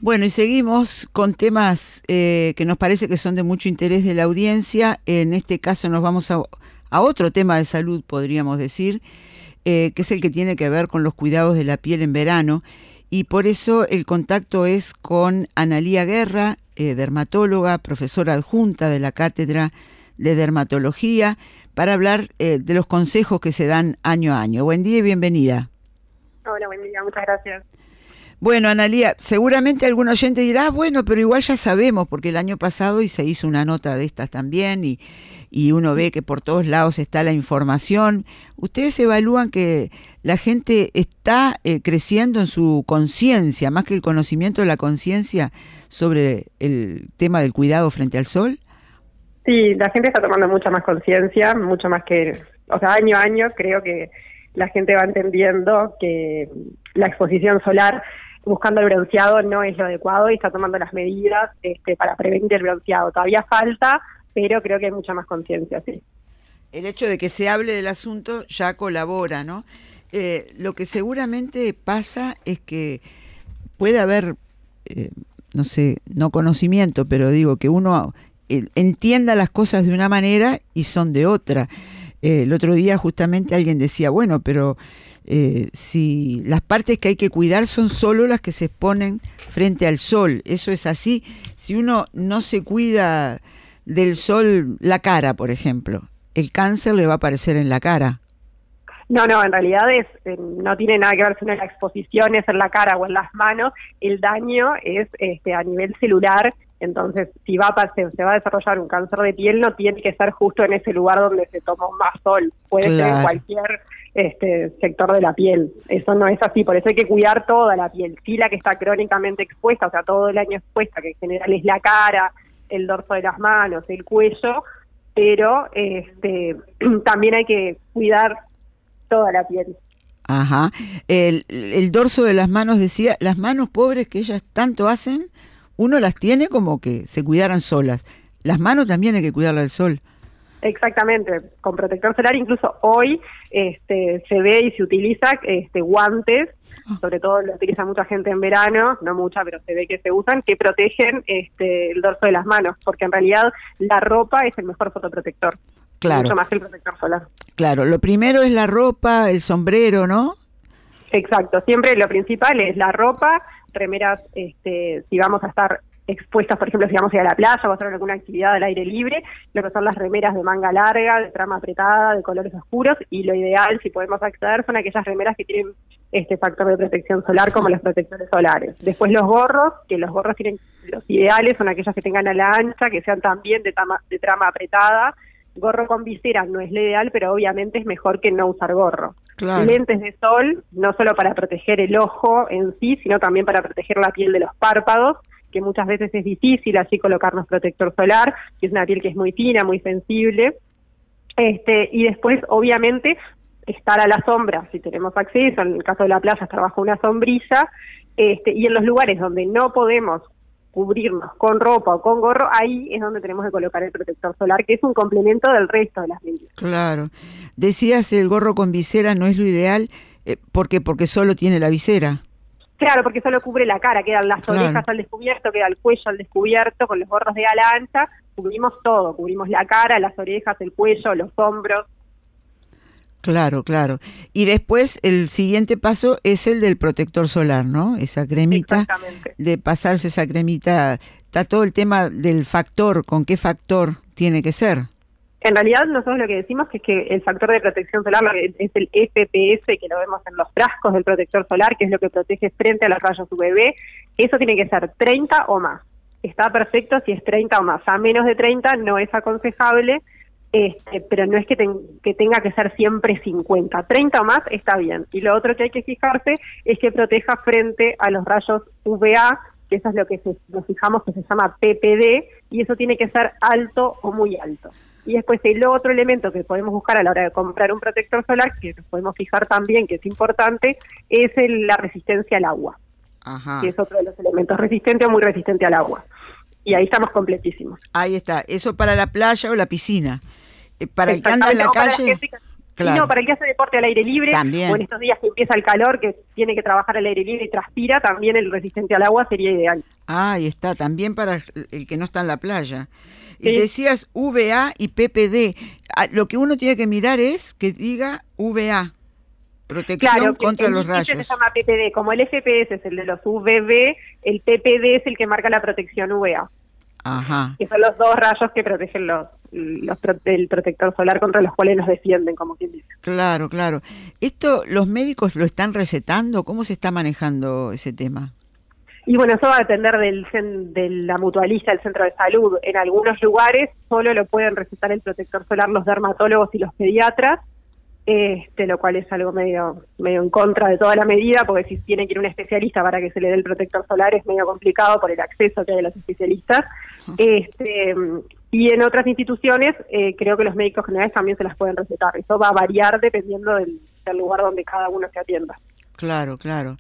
Bueno, y seguimos con temas que nos parece que son de mucho interés de la audiencia. En este caso nos vamos a otro tema de salud, podríamos decir, que es el que tiene que ver con los cuidados de la piel en verano. Y por eso el contacto es con Analía Guerra, dermatóloga, profesora adjunta de la Cátedra de Dermatología, para hablar de los consejos que se dan año a año. Buen día y bienvenida. Hola, buen día, muchas gracias. Bueno, Analía, seguramente algún oyente dirá, bueno, pero igual ya sabemos, porque el año pasado y se hizo una nota de estas también y uno ve que por todos lados está la información. ¿Ustedes evalúan que la gente está creciendo en su conciencia, más que el conocimiento, la conciencia sobre el tema del cuidado frente al sol? Sí, la gente está tomando mucha más conciencia, mucho más que, año a año creo que la gente va entendiendo que la exposición solar buscando el bronceado no es lo adecuado y está tomando las medidas para prevenir el bronceado. Todavía falta, pero creo que hay mucha más conciencia, sí. El hecho de que se hable del asunto ya colabora, ¿no? Lo que seguramente pasa es que puede haber, no sé, no conocimiento, pero digo que uno entienda las cosas de una manera y son de otra. El otro día justamente alguien decía, bueno, pero si las partes que hay que cuidar son solo las que se exponen frente al sol, eso es así. Si uno no se cuida del sol, la cara, por ejemplo, el cáncer le va a aparecer en la cara. No, en realidad no tiene nada que ver si la exposición es en la cara o en las manos, el daño es a nivel celular. Entonces, si se va a desarrollar un cáncer de piel, no tiene que ser justo en ese lugar donde se toma más sol. Puede ser en cualquier sector de la piel. Eso no es así, por eso hay que cuidar toda la piel. Sí, la que está crónicamente expuesta, todo el año expuesta, que en general es la cara, el dorso de las manos, el cuello, pero también hay que cuidar toda la piel. Ajá. El dorso de las manos, decía, las manos pobres que ellas tanto hacen, uno las tiene como que se cuidaran solas. Las manos también hay que cuidarlas del sol. Exactamente, con protector solar incluso hoy se ve y se utiliza guantes, sobre todo lo utiliza mucha gente en verano, no mucha, pero se ve que se usan, que protegen el dorso de las manos, porque en realidad la ropa es el mejor fotoprotector. Claro. Mucho más que el protector solar. Claro, lo primero es la ropa, el sombrero, ¿no? Exacto, siempre lo principal es la ropa, remeras, si vamos a estar expuestas, por ejemplo, si vamos a ir a la playa o a hacer alguna actividad al aire libre, lo que son las remeras de manga larga, de trama apretada, de colores oscuros, y lo ideal, si podemos acceder, son aquellas remeras que tienen factor de protección solar, como los protectores solares. Después los gorros tienen, los ideales son aquellos que tengan ala ancha, que sean también de trama apretada. Gorro con visera no es lo ideal, pero obviamente es mejor que no usar gorro. Claro. Lentes de sol, no solo para proteger el ojo en sí, sino también para proteger la piel de los párpados, que muchas veces es difícil así colocarnos protector solar, que es una piel que es muy fina, muy sensible. Y después, obviamente, estar a la sombra, si tenemos acceso, en el caso de la playa, estar bajo una sombrilla, y en los lugares donde no podemos cubrirnos con ropa o con gorro, ahí es donde tenemos que colocar el protector solar, que es un complemento del resto de las medidas. Claro. Decías el gorro con visera no es lo ideal, porque solo tiene la visera. Claro, porque solo cubre la cara, quedan las orejas al descubierto, queda el cuello al descubierto, con los gorros de ala ancha, cubrimos todo, cubrimos la cara, las orejas, el cuello, los hombros. Claro. Y después el siguiente paso es el del protector solar, ¿no? Esa cremita. Exactamente. De pasarse esa cremita. Está todo el tema del factor, ¿con qué factor tiene que ser? En realidad nosotros lo que decimos es que el factor de protección solar es el FPS, que lo vemos en los frascos del protector solar, que es lo que protege frente a los rayos UVB. Eso tiene que ser 30 o más. Está perfecto si es 30 o más. A menos de 30 no es aconsejable, pero no es que tenga que ser siempre 50. 30 o más está bien. Y lo otro que hay que fijarse es que proteja frente a los rayos UVA, que eso es lo que nos fijamos que se llama PPD, y eso tiene que ser alto o muy alto. Y después el otro elemento que podemos buscar a la hora de comprar un protector solar, que nos podemos fijar también, que es importante, es la resistencia al agua. Ajá. Que es otro de los elementos, resistente o muy resistente al agua. Y ahí estamos completísimos. Ahí está, eso para la playa o la piscina. Para el que anda en la calle... Claro. Y no, para el que hace deporte al aire libre, También. o en estos días que empieza el calor, que tiene que trabajar al aire libre y transpira, también el resistente al agua sería ideal. Ah, ahí está, también para el que no está en la playa. Sí. Decías VA y PPD. Lo que uno tiene que mirar es que diga VA, protección Claro, que contra el los índice rayos. se llama PPD, como el FPS es el de los UVB, el PPD es el que marca la protección UVA, Ajá, que son los dos rayos que protegen el protector solar contra los cuales nos defienden, como quien dice. claro, claro. ¿Esto los médicos lo están recetando? ¿Cómo se está manejando ese tema? Y bueno, eso va a depender de la mutualista del centro de salud. En algunos lugares solo lo pueden recetar el protector solar los dermatólogos y los pediatras, lo cual es algo medio en contra de toda la medida, porque si tiene que ir un especialista para que se le dé el protector solar es medio complicado por el acceso que hay a los especialistas. Y en otras instituciones creo que los médicos generales también se las pueden recetar. Eso va a variar dependiendo del lugar donde cada uno se atienda. Claro, claro.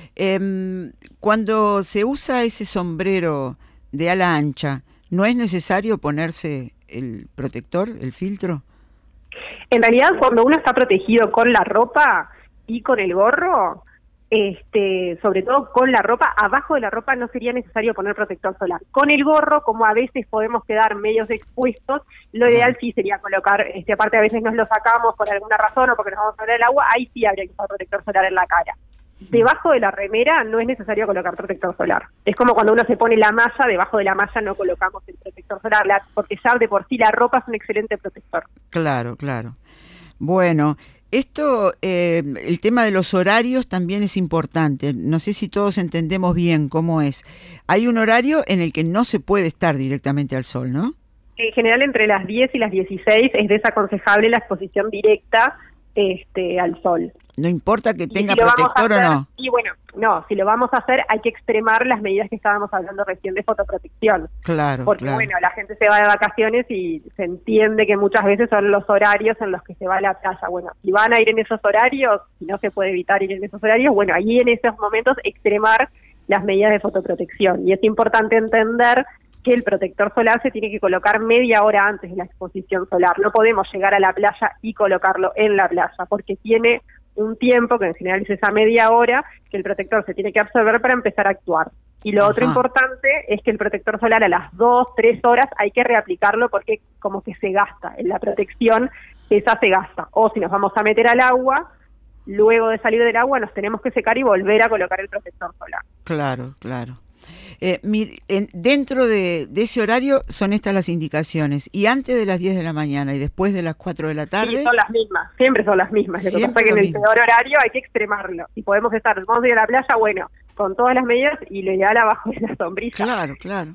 Cuando se usa ese sombrero de ala ancha, ¿no es necesario ponerse el protector, el filtro? En realidad, cuando uno está protegido con la ropa y con el gorro, sobre todo con la ropa, abajo de la ropa no sería necesario poner protector solar. Con el gorro, como a veces podemos quedar medios expuestos, lo ideal sí sería colocar, aparte a veces nos lo sacamos por alguna razón o porque nos vamos a ver el agua, ahí sí habría que usar protector solar en la cara. Debajo de la remera no es necesario colocar protector solar. Es como cuando uno se pone la malla, debajo de la malla no colocamos el protector solar, porque ya de por sí la ropa es un excelente protector. Claro, claro. Bueno, esto, el tema de los horarios también es importante. No sé si todos entendemos bien cómo es. Hay un horario en el que no se puede estar directamente al sol, ¿no? En general, entre las 10 y las 16 es desaconsejable la exposición directa al sol. No importa que tenga si protector o no. Y bueno, no, si lo vamos a hacer hay que extremar las medidas que estábamos hablando recién de fotoprotección. Claro, porque claro. bueno, la gente se va de vacaciones y se entiende que muchas veces son los horarios en los que se va a la playa. Bueno, si van a ir en esos horarios, si no se puede evitar ir en esos horarios, bueno, ahí en esos momentos extremar las medidas de fotoprotección. Y es importante entender que el protector solar se tiene que colocar media hora antes de la exposición solar. No podemos llegar a la playa y colocarlo en la playa, porque tiene un tiempo, que en general es esa media hora, que el protector se tiene que absorber para empezar a actuar. Y lo otro importante es que el protector solar a las 2, 3 horas hay que reaplicarlo porque como que se gasta. En la protección esa se gasta. O si nos vamos a meter al agua, luego de salir del agua nos tenemos que secar y volver a colocar el protector solar. Claro, claro. Dentro de ese horario son estas las indicaciones. Y antes de las 10 de la mañana y después de las 4 de la tarde. Sí, son las mismas, siempre son las mismas. Lo que pasa es que en el peor horario hay que extremarlo. Si podemos vamos a ir a la playa, bueno, con todas las medidas y lo ideal abajo de la sombrilla. Claro, claro.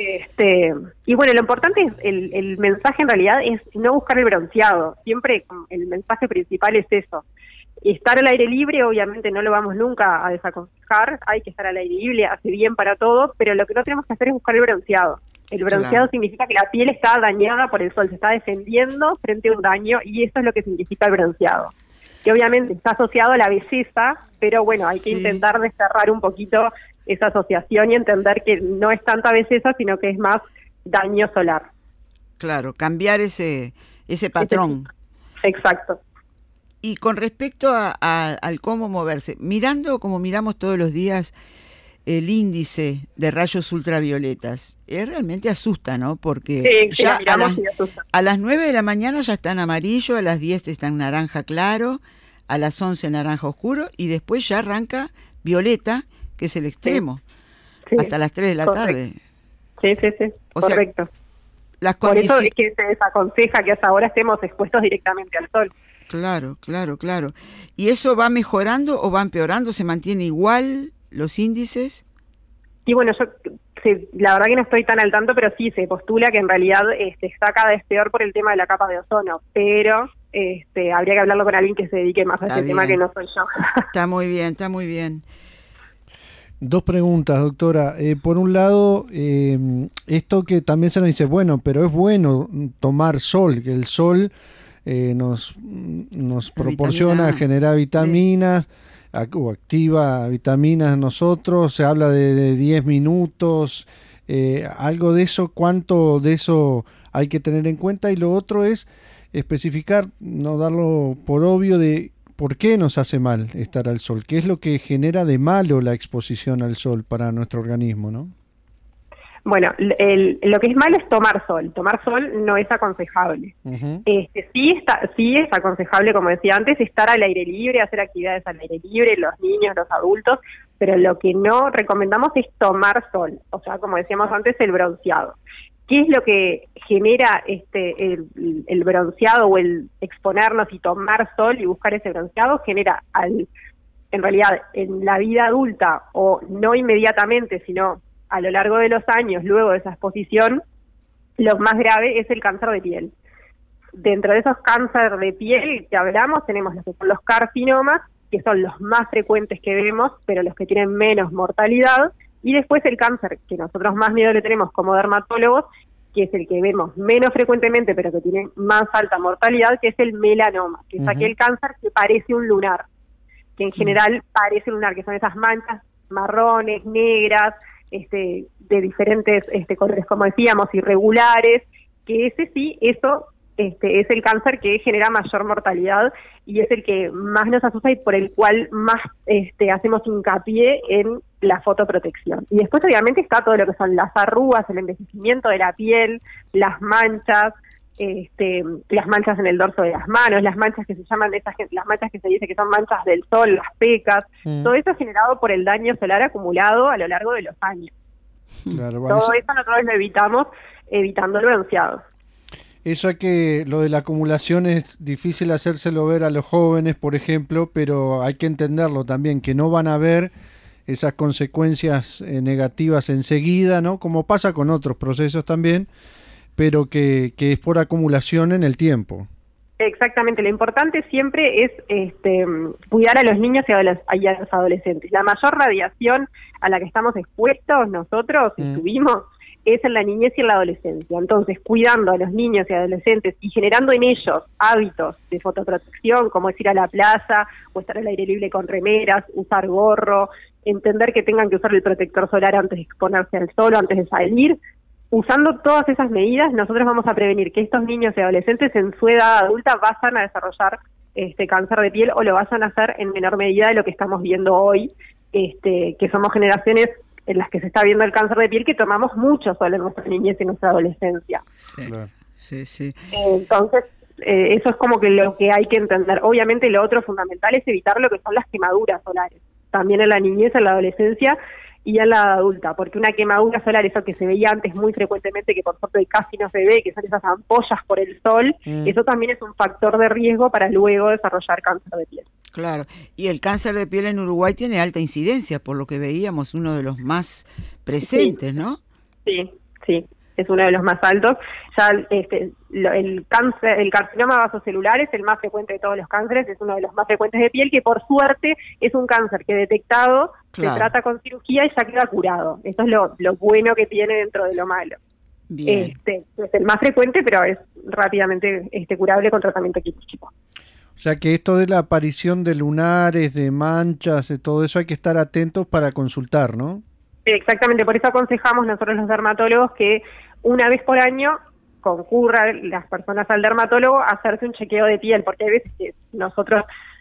Y bueno, lo importante es el mensaje en realidad es no buscar el bronceado. Siempre el mensaje principal es eso. Estar al aire libre, obviamente no lo vamos nunca a desaconsejar, hay que estar al aire libre, hace bien para todo, pero lo que no tenemos que hacer es buscar el bronceado. El bronceado significa que la piel está dañada por el sol, se está defendiendo frente a un daño y eso es lo que significa el bronceado. Que obviamente está asociado a la belleza, pero bueno, hay que intentar desterrar un poquito esa asociación y entender que no es tanta belleza, sino que es más daño solar. Claro, cambiar ese patrón. Exacto. Y con respecto al cómo moverse, mirando como miramos todos los días el índice de rayos ultravioletas, realmente asusta, ¿no? Porque ya a las 9 de la mañana ya está en amarillo, a las 10 está en naranja claro, a las 11 naranja oscuro y después ya arranca violeta, que es el extremo, hasta las 3 de la tarde. Sí, correcto. Por eso es que se desaconseja que hasta ahora estemos expuestos directamente al sol. Claro. ¿Y eso va mejorando o va empeorando? ¿Se mantiene igual los índices? Y bueno, yo la verdad que no estoy tan al tanto, pero sí se postula que en realidad está cada vez peor por el tema de la capa de ozono, pero habría que hablarlo con alguien que se dedique más a ese tema, que no soy yo. Está muy bien. Dos preguntas, doctora. Por un lado, esto que también se nos dice, bueno, pero es bueno tomar sol, que el sol nos proporciona, genera vitaminas, o activa vitaminas en nosotros, se habla de 10 minutos, algo de eso, ¿cuánto de eso hay que tener en cuenta? Y lo otro es, especificar, no darlo por obvio, de por qué nos hace mal estar al sol, qué es lo que genera de malo la exposición al sol para nuestro organismo, ¿no? Bueno, lo que es malo es tomar sol. Tomar sol no es aconsejable. Uh-huh. Sí es aconsejable, como decía antes, estar al aire libre, hacer actividades al aire libre, los niños, los adultos, pero lo que no recomendamos es tomar sol. O sea, como decíamos antes, el bronceado. ¿Qué es lo que genera el bronceado o el exponernos y tomar sol y buscar ese bronceado? Genera, en realidad, en la vida adulta, o no inmediatamente, sino a lo largo de los años, luego de esa exposición, lo más grave es el cáncer de piel. Dentro de esos cánceres de piel que hablamos, tenemos los que son los carcinomas, que son los más frecuentes que vemos, pero los que tienen menos mortalidad, y después el cáncer, que nosotros más miedo le tenemos como dermatólogos, que es el que vemos menos frecuentemente, pero que tiene más alta mortalidad, que es el melanoma, que es aquel cáncer que parece un lunar, que en general parece un lunar, que son esas manchas marrones, negras, de diferentes colores, como decíamos, irregulares, que eso es el cáncer que genera mayor mortalidad y es el que más nos asusta y por el cual más hacemos hincapié en la fotoprotección. Y después obviamente está todo lo que son las arrugas, el envejecimiento de la piel, las manchas en el dorso de las manos, las manchas que se llaman las manchas que se dice que son manchas del sol, las pecas, todo eso es generado por el daño solar acumulado a lo largo de los años. Claro, bueno, todo eso nosotros lo evitamos evitando el bronceado. Eso lo de la acumulación es difícil hacérselo ver a los jóvenes, por ejemplo, pero hay que entenderlo también, que no van a ver esas consecuencias negativas enseguida, ¿no? Como pasa con otros procesos también, pero que es por acumulación en el tiempo. Exactamente, lo importante siempre es cuidar a los niños y a los adolescentes. La mayor radiación a la que estamos expuestos nosotros, estuvimos, es en la niñez y en la adolescencia. Entonces, cuidando a los niños y adolescentes y generando en ellos hábitos de fotoprotección, como es ir a la plaza o estar al aire libre con remeras, usar gorro, entender que tengan que usar el protector solar antes de exponerse al sol o antes de salir. Usando todas esas medidas, nosotros vamos a prevenir que estos niños y adolescentes en su edad adulta vayan a desarrollar cáncer de piel o lo vayan a hacer en menor medida de lo que estamos viendo hoy, que somos generaciones en las que se está viendo el cáncer de piel que tomamos mucho sol en nuestra niñez y en nuestra adolescencia. Sí, claro. Sí. Entonces, eso es como que lo que hay que entender. Obviamente lo otro fundamental es evitar lo que son las quemaduras solares, también en la niñez, en la adolescencia y en la adulta, porque una quemadura solar, eso que se veía antes muy frecuentemente, que por suerte casi no se ve, que son esas ampollas por el sol, eso también es un factor de riesgo para luego desarrollar cáncer de piel. Claro, y el cáncer de piel en Uruguay tiene alta incidencia, por lo que veíamos, uno de los más presentes, sí. ¿no? Sí, es uno de los más altos. Ya el carcinoma vasocelular es el más frecuente de todos los cánceres, es uno de los más frecuentes de piel, que por suerte es un cáncer que detectado se trata con cirugía y ya queda curado. Eso es lo bueno que tiene dentro de lo malo. Bien. Es el más frecuente, pero es rápidamente curable con tratamiento quirúrgico. O sea que esto de la aparición de lunares, de manchas, de todo eso hay que estar atentos para consultar, ¿no? Exactamente, por eso aconsejamos nosotros los dermatólogos que una vez por año concurran las personas al dermatólogo a hacerse un chequeo de piel, porque hay veces que nosotros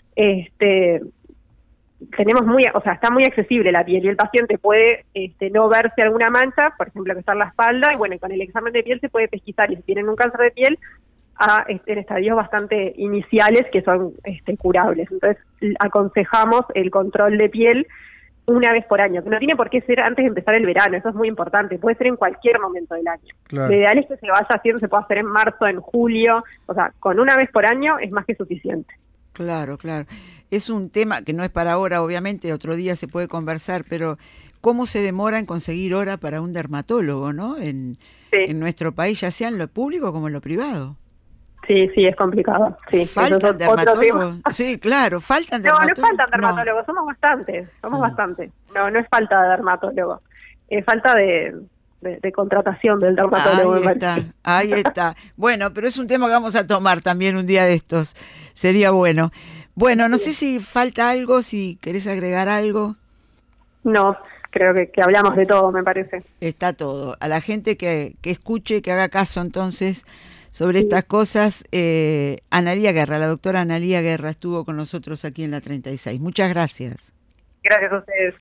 tenemos está muy accesible la piel y el paciente puede no verse alguna mancha, por ejemplo que está en la espalda, y bueno, con el examen de piel se puede pesquisar y si tienen un cáncer de piel en estadios bastante iniciales que son curables. Entonces aconsejamos el control de piel una vez por año, que no tiene por qué ser antes de empezar el verano, eso es muy importante, puede ser en cualquier momento del año. Claro. Lo ideal es que se vaya haciendo, se puede hacer en marzo, en julio, o sea, con una vez por año es más que suficiente. Claro. Es un tema que no es para ahora, obviamente, otro día se puede conversar, pero ¿cómo se demora en conseguir hora para un dermatólogo, no? En nuestro país, ya sea en lo público como en lo privado. Sí, es complicado. Sí, ¿Faltan dermatólogos? Sí, claro, faltan dermatólogos. No faltan dermatólogos, somos bastantes. No es falta de dermatólogo, es falta de contratación del dermatólogo. Ahí está. Bueno, pero es un tema que vamos a tomar también un día de estos. Sería bueno. Bueno, no sé si falta algo, si querés agregar algo. No, creo que hablamos de todo, me parece. Está todo. A la gente que escuche, que haga caso entonces sobre estas cosas. Analía Guerra, la doctora Analía Guerra estuvo con nosotros aquí en la 36. Muchas gracias. Gracias a ustedes.